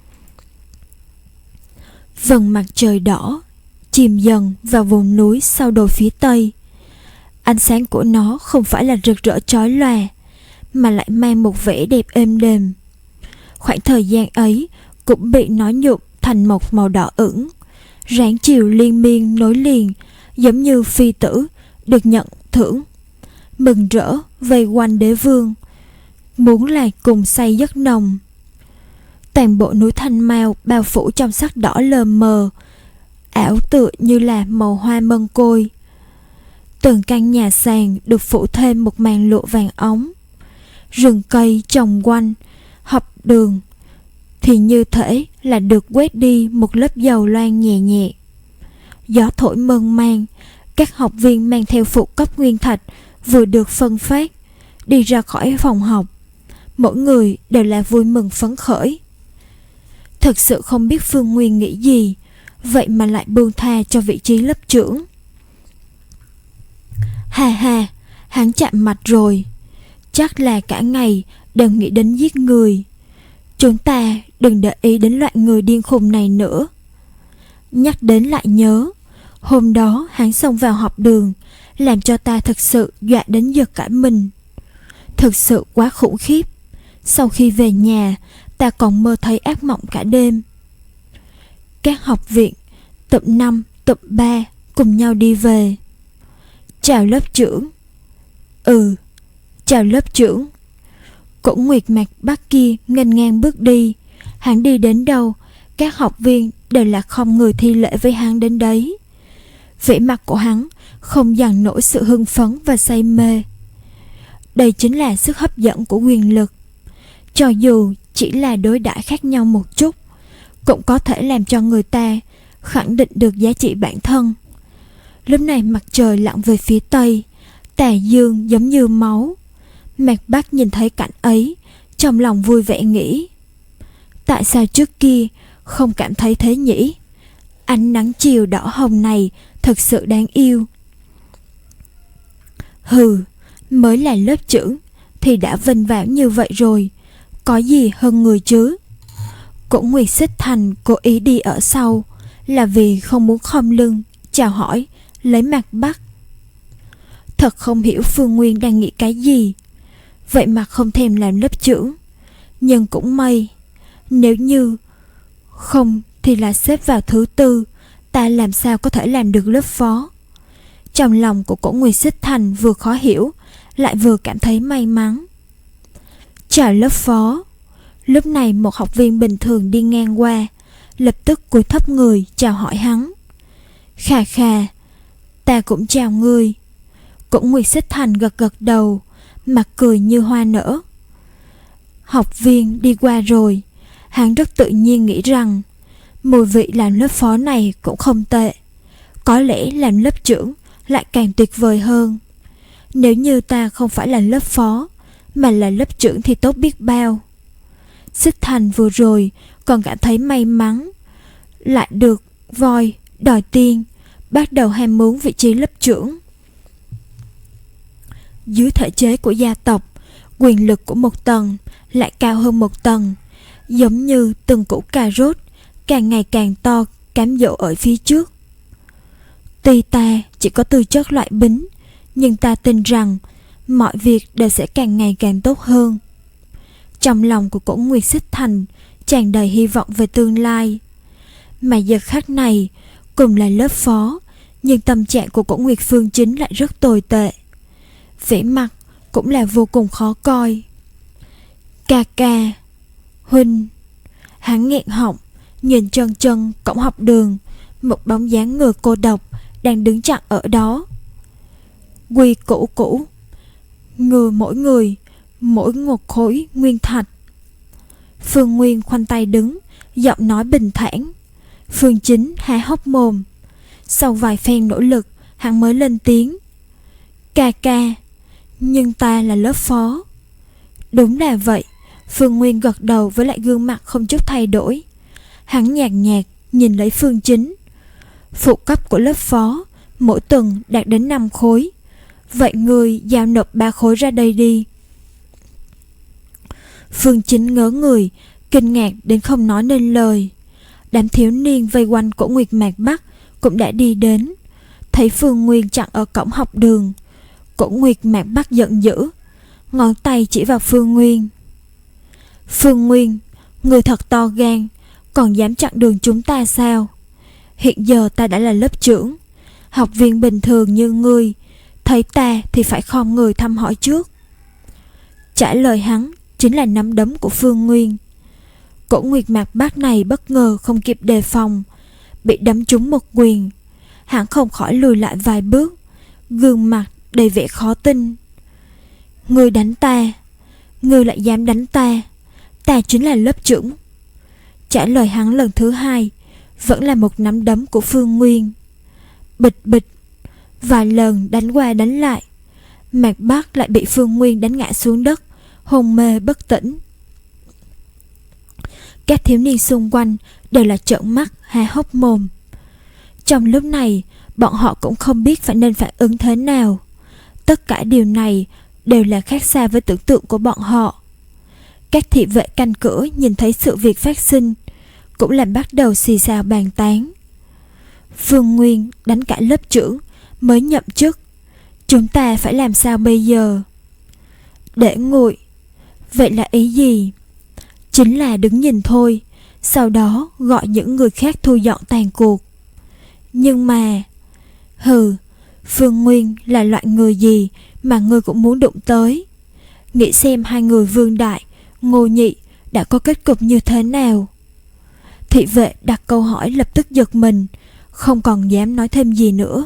[SPEAKER 1] Vầng mặt trời đỏ chìm dần vào vùng núi sau đồi phía tây. Ánh sáng của nó không phải là rực rỡ chói lòa, mà lại mang một vẻ đẹp êm đềm. Khoảng thời gian ấy cũng bị nó nhuộm thành một màu đỏ ửng. Ráng chiều liên miên nối liền, giống như phi tử được nhận thưởng, mừng rỡ vây quanh đế vương, muốn là cùng say giấc nồng. Toàn bộ núi Thanh Mao bao phủ trong sắc đỏ lờ mờ, ảo tựa như là màu hoa mân côi. Từng căn nhà sàn được phủ thêm một màn lụa vàng óng. Rừng cây trồng quanh học đường thì như thể là được quét đi một lớp dầu loang nhẹ nhẹ. Gió thổi mơn man, các học viên mang theo phụ cấp nguyên thạch vừa được phân phát đi ra khỏi phòng học. Mỗi người đều là vui mừng phấn khởi. Thật sự không biết Phương Nguyên nghĩ gì, vậy mà lại buông tha cho vị trí lớp trưởng. Hà hà, hắn chạm mặt rồi. Chắc là cả ngày đều nghĩ đến giết người. Chúng ta đừng để ý đến loại người điên khùng này nữa. Nhắc đến lại nhớ, hôm đó hắn xông vào học đường, làm cho ta thật sự dọa đến giật cả mình. Thực sự quá khủng khiếp. Sau khi về nhà, ta còn mơ thấy ác mộng cả đêm. Các học viện, tập năm, tập ba cùng nhau đi về. Chào lớp trưởng. Ừ, chào lớp trưởng. Cổ Nguyệt Mạc Bắc kia nghênh ngang bước đi. Hắn đi đến đâu, các học viên đều là không người thi lễ với hắn đến đấy. Vẻ mặt của hắn không dằn nổi sự hưng phấn và say mê. Đây chính là sức hấp dẫn của quyền lực. Cho dù chỉ là đối đãi khác nhau một chút, cũng có thể làm cho người ta khẳng định được giá trị bản thân. Lúc này mặt trời lặn về phía tây, tà dương giống như máu. Mạc Bắc nhìn thấy cảnh ấy, trong lòng vui vẻ nghĩ, tại sao trước kia không cảm thấy thế nhỉ? Ánh nắng chiều đỏ hồng này thật sự đáng yêu. Hừ, mới là lớp trưởng thì đã vinh váo như vậy rồi, có gì hơn người chứ? Cổ Nguyệt Xích Thành cố ý đi ở sau là vì không muốn khom lưng chào hỏi lấy Mạc Bắc. Thật không hiểu Phương Nguyên đang nghĩ cái gì, vậy mà không thèm làm lớp trưởng. Nhưng cũng may, nếu như không thì là xếp vào thứ tư, ta làm sao có thể làm được lớp phó. Trong lòng của Cổ Nguyệt Xích Thành vừa khó hiểu, lại vừa cảm thấy may mắn. Chào lớp phó. Lúc này một học viên bình thường đi ngang qua, lập tức cúi thấp người chào hỏi hắn. Khà khà, ta cũng chào ngươi. Cổ Nguyệt Xích Thành gật gật đầu, mặt cười như hoa nở. Học viên đi qua rồi, hắn rất tự nhiên nghĩ rằng mùi vị làm lớp phó này cũng không tệ. Có lẽ làm lớp trưởng lại càng tuyệt vời hơn. Nếu như ta không phải là lớp phó mà là lớp trưởng thì tốt biết bao. Xích Thành vừa rồi còn cảm thấy may mắn, lại được voi đòi tiên, bắt đầu ham muốn vị trí lớp trưởng. Dưới thể chế của gia tộc, quyền lực của một tầng lại cao hơn một tầng, giống như từng củ cà rốt càng ngày càng to, cám dỗ ở phía trước. Tuy ta chỉ có tư chất loại bính, nhưng ta tin rằng mọi việc đều sẽ càng ngày càng tốt hơn. Trong lòng của Cổ Nguyệt Xích Thành tràn đầy hy vọng về tương lai. Mà giờ khắc này, cùng là lớp phó, nhưng tâm trạng của Cổ Nguyệt Phương Chính lại rất tồi tệ. Vẻ mặt cũng là vô cùng khó coi. Ca ca, huynh. Hắn nghẹn họng, nhìn chân chân cổng học đường, một bóng dáng người cô độc đang đứng chặn ở đó. Quy củ cũ, người mỗi người mỗi một khối nguyên thạch. Phương Nguyên khoanh tay đứng, giọng nói bình thản. Phương Chính há hốc mồm. Sau vài phen nỗ lực, hắn mới lên tiếng. Ca ca, nhưng ta là lớp phó. Đúng là vậy. Phương Nguyên gật đầu với lại gương mặt không chút thay đổi. Hắn nhạt nhạt nhìn lấy Phương Chính. Phụ cấp của lớp phó mỗi tuần đạt đến năm khối. Vậy người giao nộp ba khối ra đây đi. Phương Chính ngớ người, kinh ngạc đến không nói nên lời. Đám thiếu niên vây quanh Cổ Nguyệt Mạc Bắc cũng đã đi đến. Thấy Phương Nguyên chặn ở cổng học đường, Cổ Nguyệt Mạc Bắc giận dữ, ngón tay chỉ vào Phương Nguyên. Phương Nguyên, người thật to gan, còn dám chặn đường chúng ta sao? Hiện giờ ta đã là lớp trưởng, học viên bình thường như ngươi thấy ta thì phải khom người thăm hỏi trước. Trả lời hắn chính là nắm đấm của Phương Nguyên. Cổ Nguyệt Mạc Bắc này bất ngờ không kịp đề phòng, bị đấm trúng một quyền. Hắn không khỏi lùi lại vài bước, gương mặt đầy vẻ khó tin. Ngươi đánh ta, ngươi lại dám đánh ta, ta chính là lớp trưởng. Trả lời hắn lần thứ hai vẫn là một nắm đấm của Phương Nguyên. Bịch bịch, vài lần đánh qua đánh lại, Mạc Bắc lại bị Phương Nguyên đánh ngã xuống đất, hôn mê bất tỉnh. Các thiếu niên xung quanh đều là trợn mắt há hốc mồm. Trong lúc này, bọn họ cũng không biết phải nên phản ứng thế nào. Tất cả điều này đều là khác xa với tưởng tượng của bọn họ. Các thị vệ canh cửa nhìn thấy sự việc phát sinh, cũng là bắt đầu xì xào bàn tán. Phương Nguyên đánh cả lớp trưởng mới nhậm chức, chúng ta phải làm sao bây giờ? Để nguội. Vậy là ý gì? Chính là đứng nhìn thôi, sau đó gọi những người khác thu dọn tàn cuộc. Nhưng mà... Hừ, Phương Nguyên là loại người gì mà ngươi cũng muốn đụng tới? Nghĩ xem hai người Vương Đại, Ngô Nhị đã có kết cục như thế nào? Thị vệ đặt câu hỏi lập tức giật mình, không còn dám nói thêm gì nữa.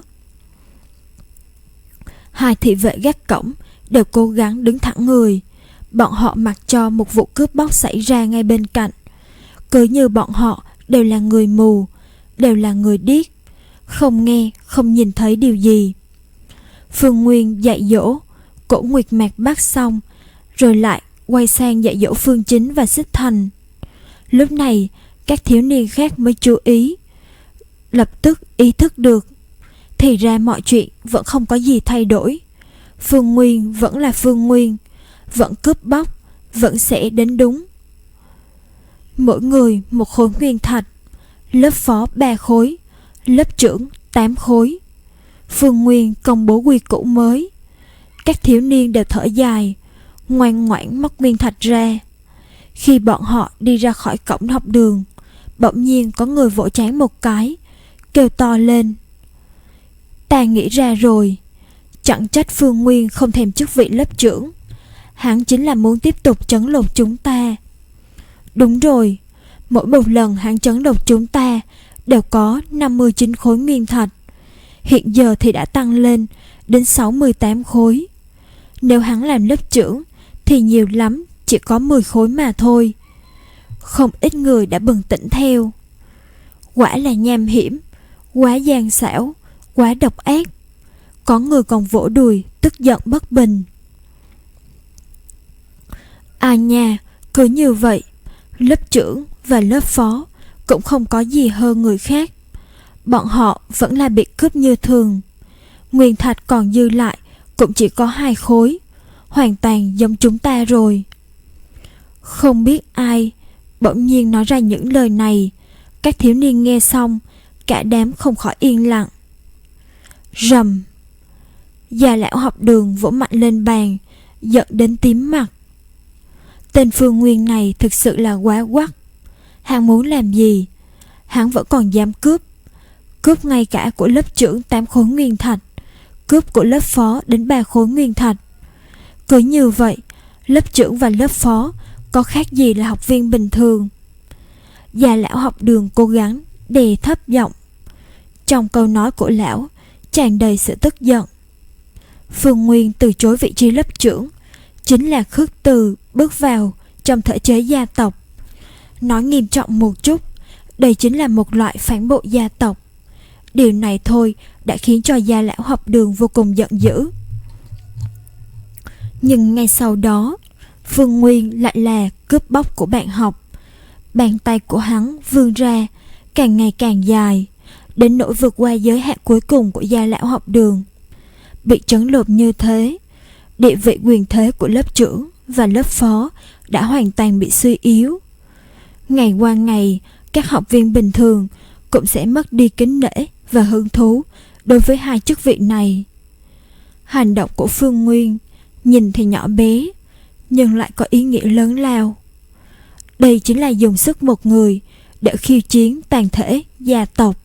[SPEAKER 1] Hai thị vệ gác cổng đều cố gắng đứng thẳng người. Bọn họ mặc cho một vụ cướp bóc xảy ra ngay bên cạnh, cứ như bọn họ đều là người mù, đều là người điếc, không nghe, không nhìn thấy điều gì. Phương Nguyên dạy dỗ Cổ Nguyệt Mạc Bắc xong, rồi lại quay sang dạy dỗ Phương Chính và Xích Thành. Lúc này, các thiếu niên khác mới chú ý, lập tức ý thức được, thì ra mọi chuyện vẫn không có gì thay đổi. Phương Nguyên vẫn là Phương Nguyên, vẫn cướp bóc, vẫn sẽ đến đúng. Mỗi người một khối nguyên thạch, lớp phó ba khối, lớp trưởng tám khối. Phương Nguyên công bố quy củ mới. Các thiếu niên đều thở dài, ngoan ngoãn móc nguyên thạch ra. Khi bọn họ đi ra khỏi cổng học đường, bỗng nhiên có người vỗ trán một cái, kêu to lên: Ta nghĩ ra rồi. Chẳng trách Phương Nguyên không thèm chức vị lớp trưởng, hắn chính là muốn tiếp tục trấn lột chúng ta. Đúng rồi, mỗi một lần hắn trấn lột chúng ta đều có năm mươi chín khối nguyên thạch, hiện giờ thì đã tăng lên đến sáu mươi tám khối. Nếu hắn làm lớp trưởng thì nhiều lắm chỉ có mười khối mà thôi. Không ít người đã bừng tỉnh theo. Quả là nham hiểm, quá gian xảo, quá độc ác. Có người còn vỗ đùi tức giận bất bình. À nha, cứ như vậy, lớp trưởng và lớp phó cũng không có gì hơn người khác. Bọn họ vẫn là bị cướp như thường. Nguyên thạch còn dư lại cũng chỉ có hai khối, hoàn toàn giống chúng ta rồi. Không biết ai bỗng nhiên nói ra những lời này. Các thiếu niên nghe xong, cả đám không khỏi yên lặng. Rầm. Già lão học đường vỗ mạnh lên bàn, giận đến tím mặt. Tên Phương Nguyên này thực sự là quá quắc. Hắn muốn làm gì? Hắn vẫn còn dám cướp. Cướp ngay cả của lớp trưởng tám khối nguyên thạch, cướp của lớp phó đến ba khối nguyên thạch. Cứ như vậy, lớp trưởng và lớp phó có khác gì là học viên bình thường? Già lão học đường cố gắng đè thấp giọng. Trong câu nói của lão tràn đầy sự tức giận. Phương Nguyên từ chối vị trí lớp trưởng chính là khước từ bước vào trong thể chế gia tộc. Nói nghiêm trọng một chút, đây chính là một loại phản bội gia tộc. Điều này thôi đã khiến cho Gia lão học đường vô cùng giận dữ. Nhưng ngay sau đó, Phương Nguyên lại là cướp bóc của bạn học. Bàn tay của hắn vươn ra càng ngày càng dài, đến nỗi vượt qua giới hạn cuối cùng của Gia lão học đường. Bị trấn lột như thế, địa vị quyền thế của lớp trưởng và lớp phó đã hoàn toàn bị suy yếu. Ngày qua ngày, các học viên bình thường cũng sẽ mất đi kính nể và hứng thú đối với hai chức vị này. Hành động của Phương Nguyên nhìn thì nhỏ bé, nhưng lại có ý nghĩa lớn lao. Đây chính là dùng sức một người để khiêu chiến toàn thể gia tộc.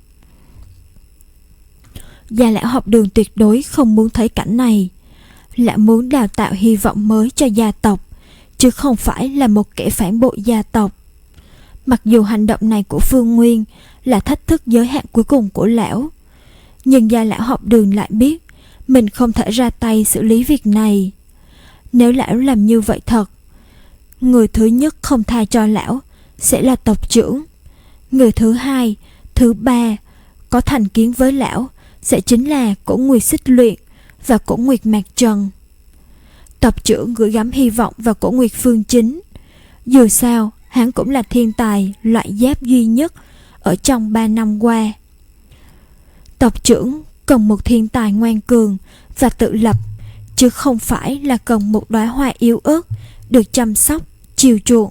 [SPEAKER 1] Gia lão học đường tuyệt đối không muốn thấy cảnh này. Lão muốn đào tạo hy vọng mới cho gia tộc, chứ không phải là một kẻ phản bội gia tộc. Mặc dù hành động này của Phương Nguyên là thách thức giới hạn cuối cùng của lão, nhưng Gia lão học đường lại biết mình không thể ra tay xử lý việc này. Nếu lão làm như vậy thật, người thứ nhất không tha cho lão sẽ là tộc trưởng. Người thứ hai, thứ ba có thành kiến với lão sẽ chính là Cổ Nguyệt Xích Luyện và Cổ Nguyệt Mạc Trần. Tộc trưởng gửi gắm hy vọng vào Cổ Nguyệt Phương Chính. Dù sao, hắn cũng là thiên tài loại giáp duy nhất ở trong ba năm qua. Tộc trưởng cần một thiên tài ngoan cường và tự lập, chứ không phải là cần một đóa hoa yếu ớt được chăm sóc, chiều chuộng.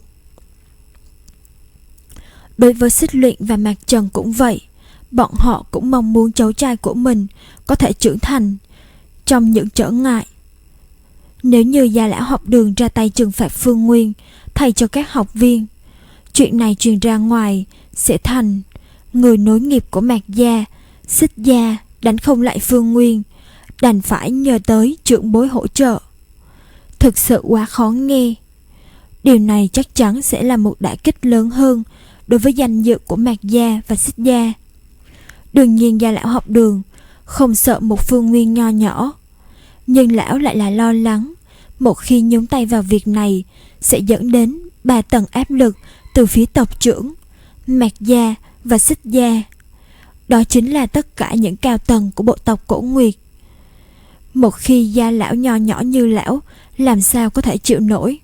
[SPEAKER 1] Đối với Xích Luyện và Mạc Trần cũng vậy, bọn họ cũng mong muốn cháu trai của mình có thể trưởng thành trong những trở ngại. Nếu như Gia Lão Học Đường ra tay trừng phạt Phương Nguyên thay cho các học viên, chuyện này truyền ra ngoài sẽ thành người nối nghiệp của Mạc Gia. Xích Gia đánh không lại Phương Nguyên, đành phải nhờ tới trưởng bối hỗ trợ. Thực sự quá khó nghe. Điều này chắc chắn sẽ là một đả kích lớn hơn đối với danh dự của Mạc Gia và Xích Gia. Đương nhiên Gia Lão Học Đường không sợ một Phương Nguyên nho nhỏ, nhưng lão lại là lo lắng một khi nhúng tay vào việc này sẽ dẫn đến ba tầng áp lực từ phía tộc trưởng, Mạc Gia và Xích Gia. Đó chính là tất cả những cao tầng của bộ tộc Cổ Nguyệt. Một khi Gia Lão nho nhỏ như lão làm sao có thể chịu nổi.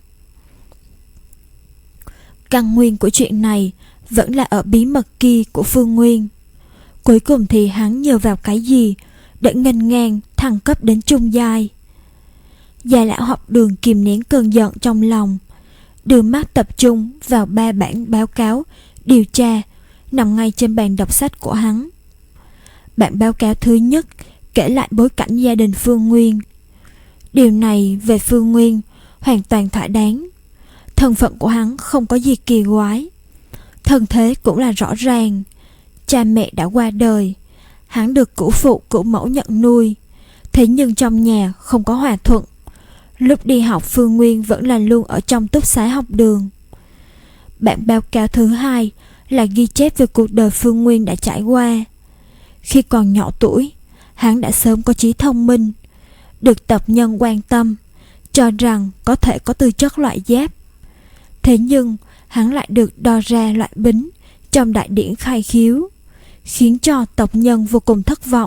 [SPEAKER 1] Căn nguyên của chuyện này vẫn là ở bí mật kia của Phương Nguyên. Cuối cùng thì hắn nhờ vào cái gì để nghênh ngang thăng cấp đến trung giai? Gia Lão Học Đường kìm nén cơn giận trong lòng, đưa mắt tập trung vào ba bản báo cáo điều tra nằm ngay trên bàn đọc sách của hắn. Bản báo cáo thứ nhất kể lại bối cảnh gia đình Phương Nguyên. Điều này về Phương Nguyên hoàn toàn thỏa đáng. Thân phận của hắn không có gì kỳ quái, thân thế cũng là rõ ràng. Cha mẹ đã qua đời, hắn được cửu phụ cửu mẫu nhận nuôi. Thế nhưng trong nhà không có hòa thuận. Lúc đi học Phương Nguyên vẫn là luôn ở trong túc xá học đường. Bản báo cáo thứ hai là ghi chép về cuộc đời Phương Nguyên đã trải qua. Khi còn nhỏ tuổi, hắn đã sớm có trí thông minh, được tộc nhân quan tâm, cho rằng có thể có tư chất loại giáp. Thế nhưng hắn lại được đo ra loại bính trong đại điển khai khiếu, khiến cho tộc nhân vô cùng thất vọng.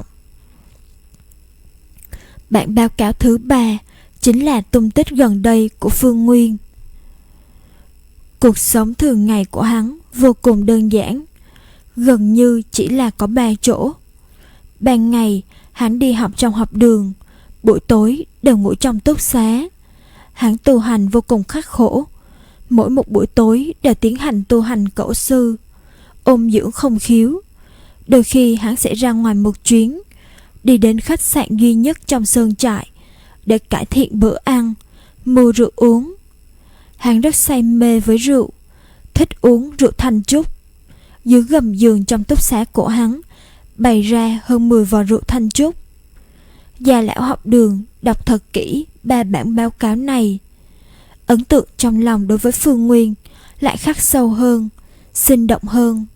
[SPEAKER 1] Bản báo cáo thứ ba chính là tung tích gần đây của Phương Nguyên. Cuộc sống thường ngày của hắn vô cùng đơn giản, gần như chỉ là có ba chỗ. Ban ngày hắn đi học trong học đường, buổi tối đều ngủ trong túc xá. Hắn tu hành vô cùng khắc khổ, mỗi một buổi tối đều tiến hành tu hành cẩu sư, ôn dưỡng không khiếu. Đôi khi hắn sẽ ra ngoài một chuyến, đi đến khách sạn duy nhất trong sơn trại để cải thiện bữa ăn, mua rượu uống. Hắn rất say mê với rượu, thích uống rượu thanh trúc. Dưới gầm giường trong túc xá của hắn bày ra hơn mười vò rượu thanh trúc. Gia Lão Học Đường đọc thật kỹ ba bản báo cáo này. Ấn tượng trong lòng đối với Phương Nguyên lại khắc sâu hơn, sinh động hơn.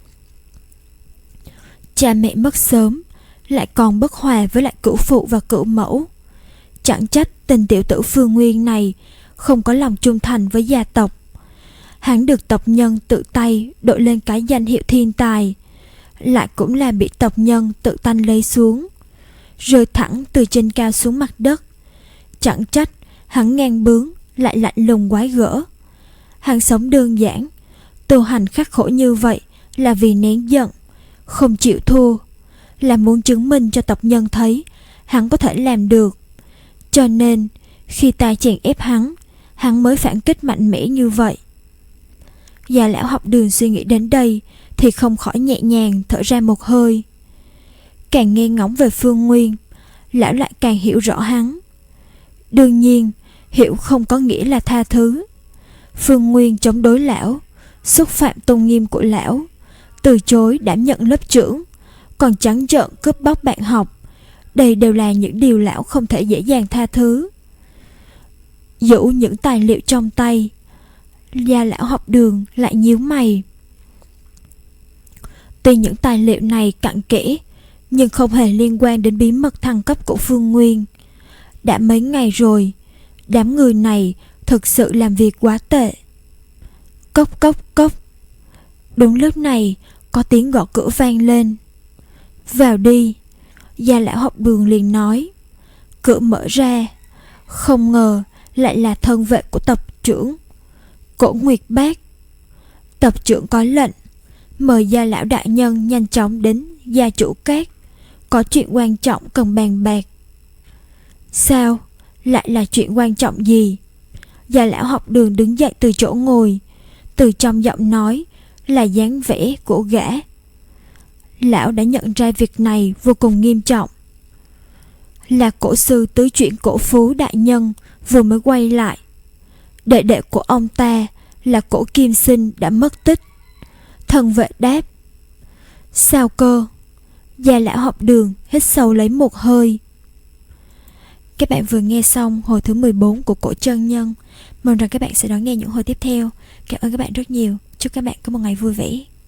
[SPEAKER 1] Cha mẹ mất sớm, lại còn bất hòa với lại cửu phụ và cửu mẫu. Chẳng trách tình tiểu tử Phương Nguyên này không có lòng trung thành với gia tộc. Hắn được tộc nhân tự tay đội lên cái danh hiệu thiên tài, lại cũng là bị tộc nhân tự tanh lấy xuống, rơi thẳng từ trên cao xuống mặt đất. Chẳng trách hắn ngang bướng lại lạnh lùng quái gở. Hắn sống đơn giản, tu hành khắc khổ như vậy là vì nén giận, không chịu thua, là muốn chứng minh cho tộc nhân thấy hắn có thể làm được. Cho nên khi ta chèn ép hắn, hắn mới phản kích mạnh mẽ như vậy. Gia Lão Học Đường suy nghĩ đến đây thì không khỏi nhẹ nhàng thở ra một hơi. Càng nghe ngóng về Phương Nguyên, lão lại càng hiểu rõ hắn. Đương nhiên, hiểu không có nghĩa là tha thứ. Phương Nguyên chống đối lão, xúc phạm tôn nghiêm của lão, từ chối đảm nhận lớp trưởng, còn trắng trợn cướp bóc bạn học. Đây đều là những điều lão không thể dễ dàng tha thứ. Giữ những tài liệu trong tay, Gia Lão Học Đường lại nhíu mày. Tuy những tài liệu này cặn kẽ, nhưng không hề liên quan đến bí mật thăng cấp của Phương Nguyên. Đã mấy ngày rồi, đám người này thực sự làm việc quá tệ. Cốc cốc cốc. Đúng lúc này có tiếng gõ cửa vang lên. Vào đi, Gia Lão Học Đường liền nói. Cửa mở ra, không ngờ lại là thân vệ của tộc trưởng Cổ Nguyệt Bác. Tập trưởng có lệnh mời gia lão đại nhân nhanh chóng đến gia chủ cát, có chuyện quan trọng cần bàn bạc. Sao? Lại là chuyện quan trọng gì? Gia lão học Đường đứng dậy từ chỗ ngồi, từ trong giọng nói là dáng vẻ của gã. Lão đã nhận ra việc này vô cùng nghiêm trọng. Là cổ sư tứ chuyển Cổ Phú đại nhân vừa mới quay lại. Đệ đệ của ông ta là Cổ Kim Sinh đã mất tích. Thân vệ đáp. Sao cơ? Gia lão học Đường hít sâu lấy một hơi. Các bạn vừa nghe xong hồi thứ mười bốn của Cổ Chân Nhân. Mong rằng các bạn sẽ đón nghe những hồi tiếp theo. Cảm ơn các bạn rất nhiều. Chúc các bạn có một ngày vui vẻ.